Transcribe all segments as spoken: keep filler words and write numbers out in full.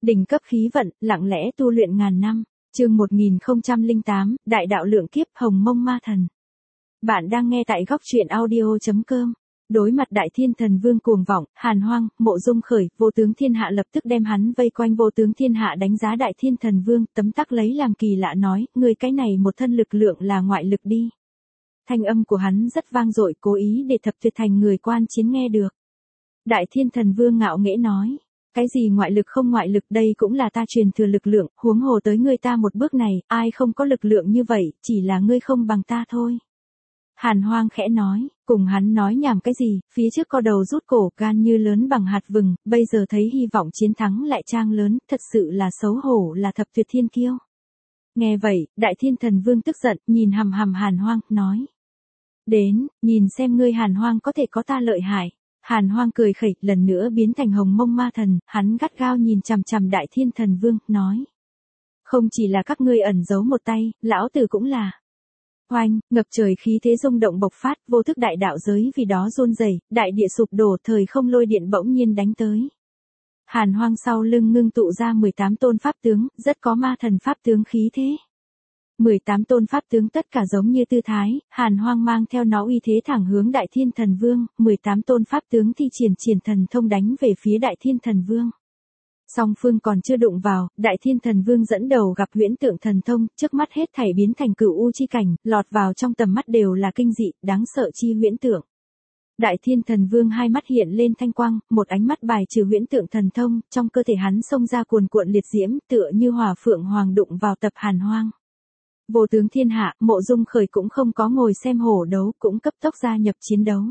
Đỉnh cấp khí vận, lặng lẽ tu luyện ngàn năm. Chương một nghìn không trăm lẻ tám, Đại đạo lượng kiếp, Hồng Mông Ma Thần. Bạn đang nghe tại góc truyện audio chấm com. Đối mặt Đại Thiên Thần Vương cuồng vọng, Hàn Hoang, Mộ Dung Khởi, Vô Tướng Thiên Hạ lập tức đem hắn vây quanh. Vô Tướng Thiên Hạ đánh giá Đại Thiên Thần Vương, tấm tắc lấy làm kỳ lạ nói, người cái này một thân lực lượng là ngoại lực đi. Thanh âm của hắn rất vang dội, cố ý để Thập Tuyệt Thành người quan chiến nghe được. Đại Thiên Thần Vương ngạo nghễ nói, cái gì ngoại lực không ngoại lực, đây cũng là ta truyền thừa lực lượng, huống hồ tới ngươi ta một bước này, ai không có lực lượng như vậy, chỉ là ngươi không bằng ta thôi. Hàn Hoang khẽ nói, cùng hắn nói nhảm cái gì, phía trước co đầu rút cổ, gan như lớn bằng hạt vừng, bây giờ thấy hy vọng chiến thắng lại trang lớn, thật sự là xấu hổ, là Thập Tuyệt Thiên Kiêu. Nghe vậy, Đại Thiên Thần Vương tức giận, nhìn hằm hằm Hàn Hoang, nói. Đến, nhìn xem ngươi Hàn Hoang có thể có ta lợi hại. Hàn Hoang cười khẩy, lần nữa biến thành Hồng Mông Ma Thần, hắn gắt gao nhìn chằm chằm Đại Thiên Thần Vương, nói. Không chỉ là các ngươi ẩn giấu một tay, lão tử cũng là. Oanh, ngập trời khí thế rung động bộc phát, vô thức đại đạo giới vì đó run rẩy, đại địa sụp đổ, thời không lôi điện bỗng nhiên đánh tới. Hàn Hoang sau lưng ngưng tụ ra mười tám tôn pháp tướng, rất có ma thần pháp tướng khí thế. mười tám tôn pháp tướng tất cả giống như tư thái, Hàn Hoang mang theo nó uy thế thẳng hướng Đại Thiên Thần Vương, mười tám tôn pháp tướng thi triển triển thần thông đánh về phía Đại Thiên Thần Vương. Song phương còn chưa đụng vào, Đại Thiên Thần Vương dẫn đầu gặp huyễn tượng thần thông, trước mắt hết thảy biến thành cửu u chi cảnh, lọt vào trong tầm mắt đều là kinh dị, đáng sợ chi huyễn tượng. Đại Thiên Thần Vương hai mắt hiện lên thanh quang, một ánh mắt bài trừ huyễn tượng thần thông, trong cơ thể hắn xông ra cuồn cuộn liệt diễm, tựa như hỏa phượng hoàng đụng vào tập Hàn Hoang. Vô Tướng Thiên Hạ, Mộ Dung Khởi cũng không có ngồi xem hổ đấu, cũng cấp tốc gia nhập chiến đấu.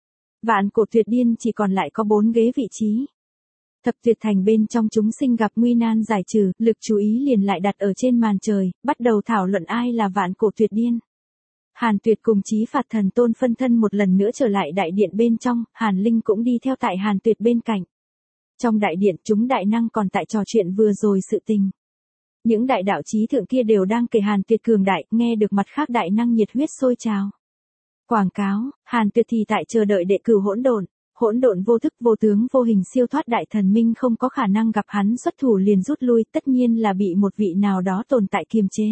Vạn Cổ Tuyệt Điên chỉ còn lại có bốn ghế vị trí. Thập Tuyệt Thành bên trong chúng sinh gặp nguy nan giải trừ, lực chú ý liền lại đặt ở trên màn trời, bắt đầu thảo luận ai là Vạn Cổ Tuyệt Điên. Hàn Tuyệt cùng Chí Phạt Thần Tôn phân thân một lần nữa trở lại đại điện bên trong, Hàn Linh cũng đi theo tại Hàn Tuyệt bên cạnh. Trong đại điện chúng đại năng còn tại trò chuyện vừa rồi sự tình. Những đại đạo chí thượng kia đều đang kể Hàn Tuyệt cường đại, nghe được mặt khác đại năng nhiệt huyết sôi trào. Quảng cáo, Hàn Tuyệt thì tại chờ đợi đệ cửu hỗn độn, hỗn độn vô thức vô tướng vô hình siêu thoát đại thần minh không có khả năng gặp hắn xuất thủ liền rút lui, tất nhiên là bị một vị nào đó tồn tại kiềm chế.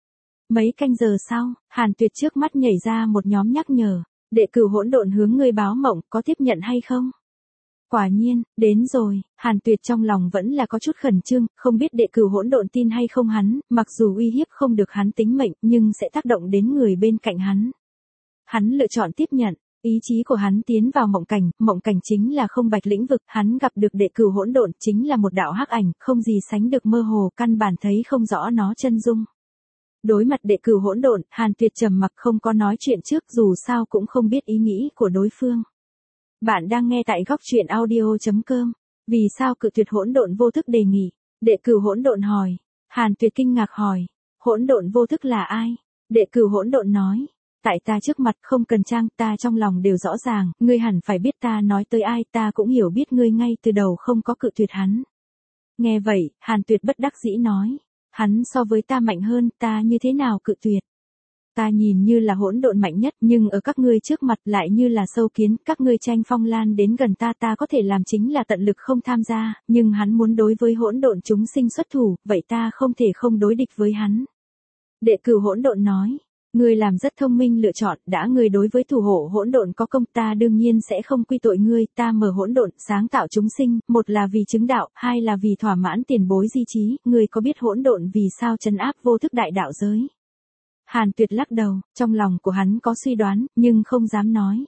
Mấy canh giờ sau, Hàn Tuyệt trước mắt nhảy ra một nhóm nhắc nhở, đệ cửu hỗn độn hướng ngươi báo mộng, có tiếp nhận hay không? Quả nhiên, đến rồi, Hàn Tuyệt trong lòng vẫn là có chút khẩn trương, không biết đệ cửu hỗn độn tin hay không hắn, mặc dù uy hiếp không được hắn tính mệnh, nhưng sẽ tác động đến người bên cạnh hắn. Hắn lựa chọn tiếp nhận, ý chí của hắn tiến vào mộng cảnh, mộng cảnh chính là không bạch lĩnh vực, hắn gặp được đệ cửu hỗn độn chính là một đạo hắc ảnh, không gì sánh được mơ hồ, căn bản thấy không rõ nó chân dung. Đối mặt đệ cửu hỗn độn, Hàn Tuyệt trầm mặc không có nói chuyện trước, dù sao cũng không biết ý nghĩ của đối phương. Bạn đang nghe tại góc truyện audio chấm com. Vì sao cự tuyệt hỗn độn vô thức đề nghị? Đệ cửu hỗn độn hỏi. Hàn Tuyệt kinh ngạc hỏi. Hỗn độn vô thức là ai? Đệ cửu hỗn độn nói. Tại ta trước mặt không cần trang, ta trong lòng đều rõ ràng, ngươi hẳn phải biết ta nói tới ai, ta cũng hiểu biết ngươi ngay từ đầu không có cự tuyệt hắn. Nghe vậy, Hàn Tuyệt bất đắc dĩ nói. Hắn so với ta mạnh hơn, ta như thế nào cự tuyệt? Ta nhìn như là hỗn độn mạnh nhất, nhưng ở các ngươi trước mặt lại như là sâu kiến, các ngươi tranh phong lan đến gần ta, ta có thể làm chính là tận lực không tham gia, nhưng hắn muốn đối với hỗn độn chúng sinh xuất thủ, vậy ta không thể không đối địch với hắn. Đệ cửu hỗn độn nói, ngươi làm rất thông minh lựa chọn, đã ngươi đối với thủ hộ hỗn độn có công, ta đương nhiên sẽ không quy tội ngươi, ta mở hỗn độn, sáng tạo chúng sinh, một là vì chứng đạo, hai là vì thỏa mãn tiền bối di trí, ngươi có biết hỗn độn vì sao trấn áp vô thức đại đạo giới? Hàn Tuyệt lắc đầu, trong lòng của hắn có suy đoán, nhưng không dám nói.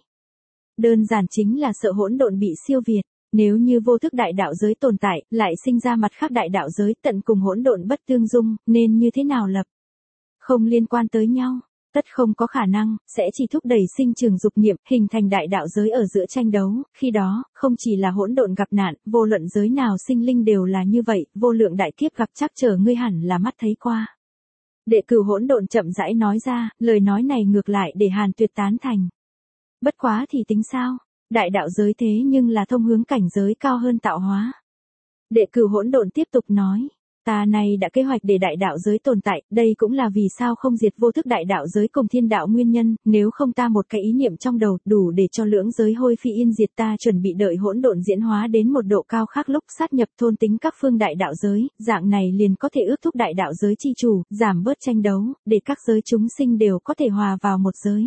Đơn giản chính là sợ hỗn độn bị siêu việt, nếu như vô thức đại đạo giới tồn tại, lại sinh ra mặt khác đại đạo giới tận cùng hỗn độn bất tương dung, nên như thế nào lập? Không liên quan tới nhau, tất không có khả năng, sẽ chỉ thúc đẩy sinh trường dục niệm, hình thành đại đạo giới ở giữa tranh đấu, khi đó, không chỉ là hỗn độn gặp nạn, vô luận giới nào sinh linh đều là như vậy, vô lượng đại kiếp gặp chắc chờ ngươi hẳn là mắt thấy qua. Đệ cửu hỗn độn chậm rãi nói ra, lời nói này ngược lại để Hàn Tuyệt tán thành. Bất quá thì tính sao, đại đạo giới thế nhưng là thông hướng cảnh giới cao hơn tạo hóa. Đệ cửu hỗn độn tiếp tục nói, Ta này đã kế hoạch để đại đạo giới tồn tại, đây cũng là vì sao không diệt vô thức đại đạo giới cùng thiên đạo nguyên nhân, nếu không ta một cái ý niệm trong đầu, đủ để cho lưỡng giới hôi phi yên diệt. Ta chuẩn bị đợi hỗn độn diễn hóa đến một độ cao khác lúc sát nhập thôn tính các phương đại đạo giới, dạng này liền có thể ước thúc đại đạo giới chi chủ, giảm bớt tranh đấu, để các giới chúng sinh đều có thể hòa vào một giới.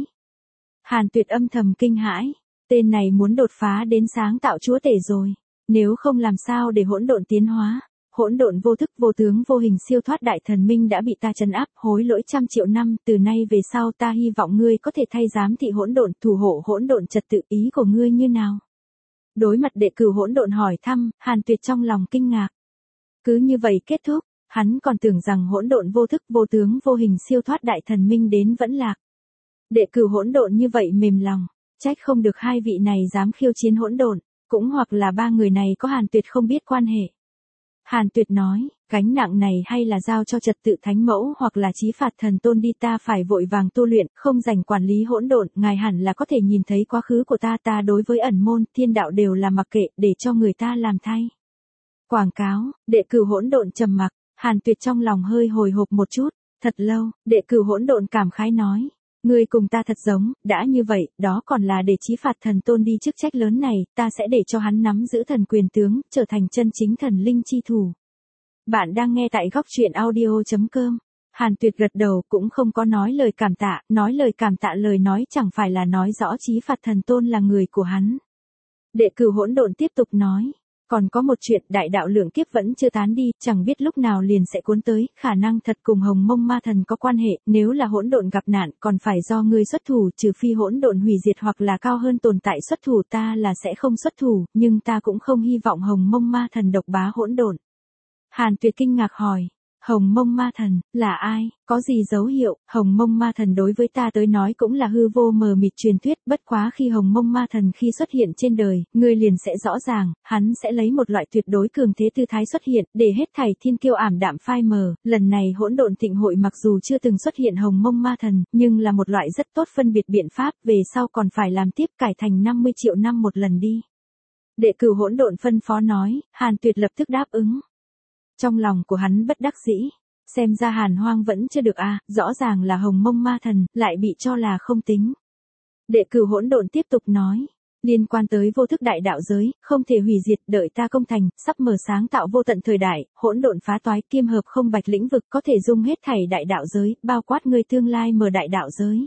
Hàn Tuyệt âm thầm kinh hãi, tên này muốn đột phá đến sáng tạo chúa tể rồi, nếu không làm sao để hỗn độn tiến hóa. Hỗn độn vô thức vô tướng vô hình siêu thoát đại thần minh đã bị ta trấn áp, hối lỗi trăm triệu năm, từ nay về sau ta hy vọng ngươi có thể thay giám thị hỗn độn, thủ hộ hỗn độn trật tự, ý của ngươi như nào? Đối mặt đệ cửu hỗn độn hỏi thăm, Hàn Tuyệt trong lòng kinh ngạc. Cứ như vậy kết thúc, hắn còn tưởng rằng hỗn độn vô thức vô tướng vô hình siêu thoát đại thần minh đến vẫn lạc. Đệ cửu hỗn độn như vậy mềm lòng, trách không được hai vị này dám khiêu chiến hỗn độn, cũng hoặc là ba người này có Hàn Tuyệt không biết quan hệ. Hàn Tuyệt nói, gánh nặng này hay là giao cho trật tự thánh mẫu hoặc là chí phạt thần tôn đi, ta phải vội vàng tu luyện, không dành quản lý hỗn độn, ngài hẳn là có thể nhìn thấy quá khứ của ta, ta đối với ẩn môn, thiên đạo đều là mặc kệ, để cho người ta làm thay. Quảng cáo, đệ cửu hỗn độn trầm mặc, Hàn Tuyệt trong lòng hơi hồi hộp một chút, thật lâu, đệ cửu hỗn độn cảm khái nói. Ngươi cùng ta thật giống, đã như vậy, đó còn là để chí phạt thần tôn đi chức trách lớn này, ta sẽ để cho hắn nắm giữ thần quyền tướng, trở thành chân chính thần linh chi thủ. Bạn đang nghe tại góc truyện audio chấm com. Hàn Tuyệt gật đầu cũng không có nói lời cảm tạ, nói lời cảm tạ lời nói chẳng phải là nói rõ chí phạt thần tôn là người của hắn. Đệ cửu hỗn độn tiếp tục nói. Còn có một chuyện, đại đạo lượng kiếp vẫn chưa tán đi, chẳng biết lúc nào liền sẽ cuốn tới, khả năng thật cùng Hồng Mông Ma Thần có quan hệ, nếu là hỗn độn gặp nạn, còn phải do ngươi xuất thủ, trừ phi hỗn độn hủy diệt hoặc là cao hơn tồn tại xuất thủ, ta là sẽ không xuất thủ, nhưng ta cũng không hy vọng Hồng Mông Ma Thần độc bá hỗn độn. Hàn Tuyệt kinh ngạc hỏi. Hồng Mông Ma Thần, là ai, có gì dấu hiệu? Hồng Mông Ma Thần đối với ta tới nói cũng là hư vô mờ mịt truyền thuyết, bất quá khi Hồng Mông Ma Thần khi xuất hiện trên đời, ngươi liền sẽ rõ ràng, hắn sẽ lấy một loại tuyệt đối cường thế tư thái xuất hiện, để hết thảy thiên kiêu ảm đạm phai mờ. Lần này hỗn độn thịnh hội mặc dù chưa từng xuất hiện Hồng Mông Ma Thần, nhưng là một loại rất tốt phân biệt biện pháp, về sau còn phải làm tiếp cải thành năm mươi triệu năm một lần đi. Đệ cửu hỗn độn phân phó nói, Hàn Tuyệt lập tức đáp ứng. Trong lòng của hắn bất đắc dĩ, xem ra Hàn Hoang vẫn chưa được a, à, rõ ràng là Hồng Mông Ma Thần, lại bị cho là không tính. Đệ cửu hỗn độn tiếp tục nói, liên quan tới vô thức đại đạo giới, không thể hủy diệt, đợi ta công thành, sắp mở sáng tạo vô tận thời đại, hỗn độn phá toái, kiêm hợp không bạch lĩnh vực, có thể dung hết thảy đại đạo giới, bao quát người tương lai mở đại đạo giới.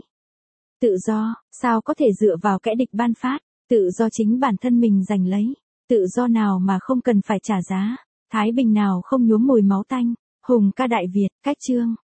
Tự do, sao có thể dựa vào kẻ địch ban phát, tự do chính bản thân mình giành lấy, tự do nào mà không cần phải trả giá. Thái bình nào không nhuốm mùi máu tanh, hùng ca đại Việt, cách chương.